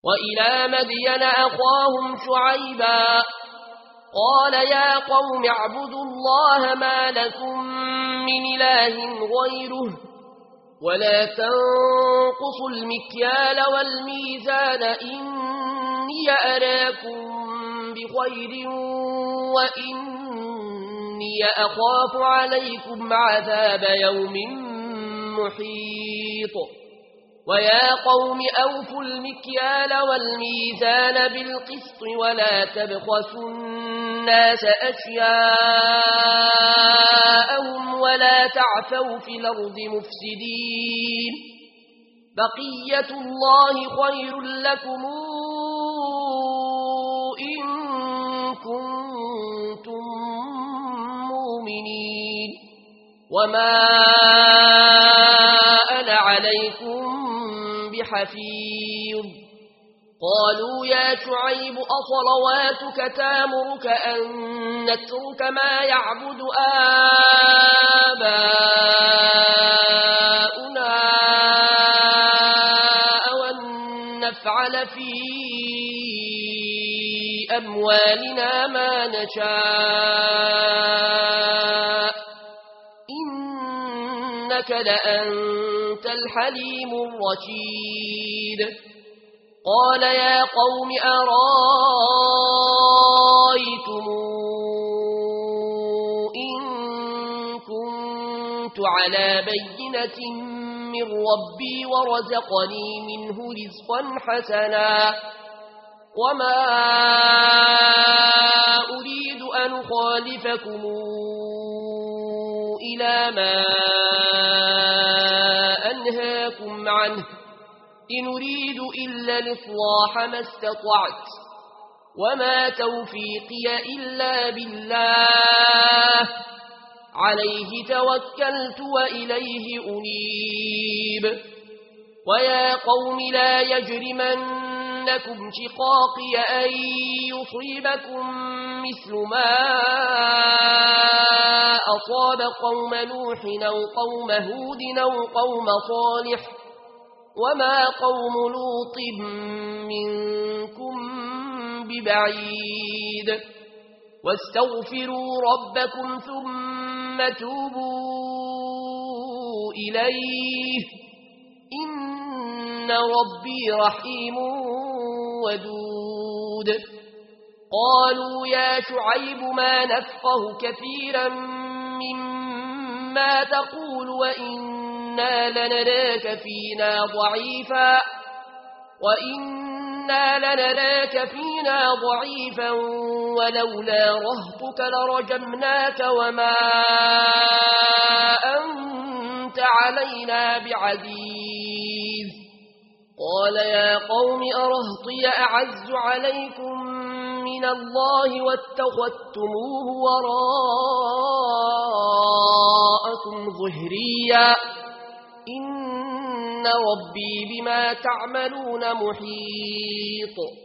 وإلى مدين أخاهم شعيبا قال يا قوم اعبدوا الله ما لكم من إله غيره ولا تنقصوا المكيال والميزان إني أراكم بخير وإني أخاف عليكم عذاب يوم محيط ويا قوم أوفوا المكيال والميزان بالقسط ولا تبخسوا الناس أشياءهم ولا تعثوا في الأرض مفسدين بقية الله خير لكم إن كنتم مؤمنين وما أنا عليكم بحفيظ قالوا يا شعيب أصلواتك تامرك أن نترك ما يعبد آباؤنا وأن نفعل في أموالنا ما نشاء إنك لأنت الحليم الرشيد قال يا قوم أرايتم إن كنت على بينة من ربي ورزقني منه رزقا حسنا وما أريد أن أخالفكم إلى ما أنهاكم عنه إن أريد إلا الإصلاح ما استطعت وما توفيقي إلا بالله عليه توكلت وإليه أنيب ويا قوم لا يجرمنكم شقاقي أن يصيبكم مثل ما أصاب قوم نوح أو قوم هود أو قوم صالح وما قوم لوط منكم ببعيد واستغفروا ربكم ثم توبوا إليه إن ربي رحيم ودود قالوا يا شعيب ما نفقه كثيرا مما تقول وإنا لنراك فينا ضعيفا ولولا رهطك لرجمناك وما أنت علينا بعزيز قال يا قوم أرهطي أعز عليكم من الله واتخذتموه وراءكم ظهريا إن ربي بما تعملون محيط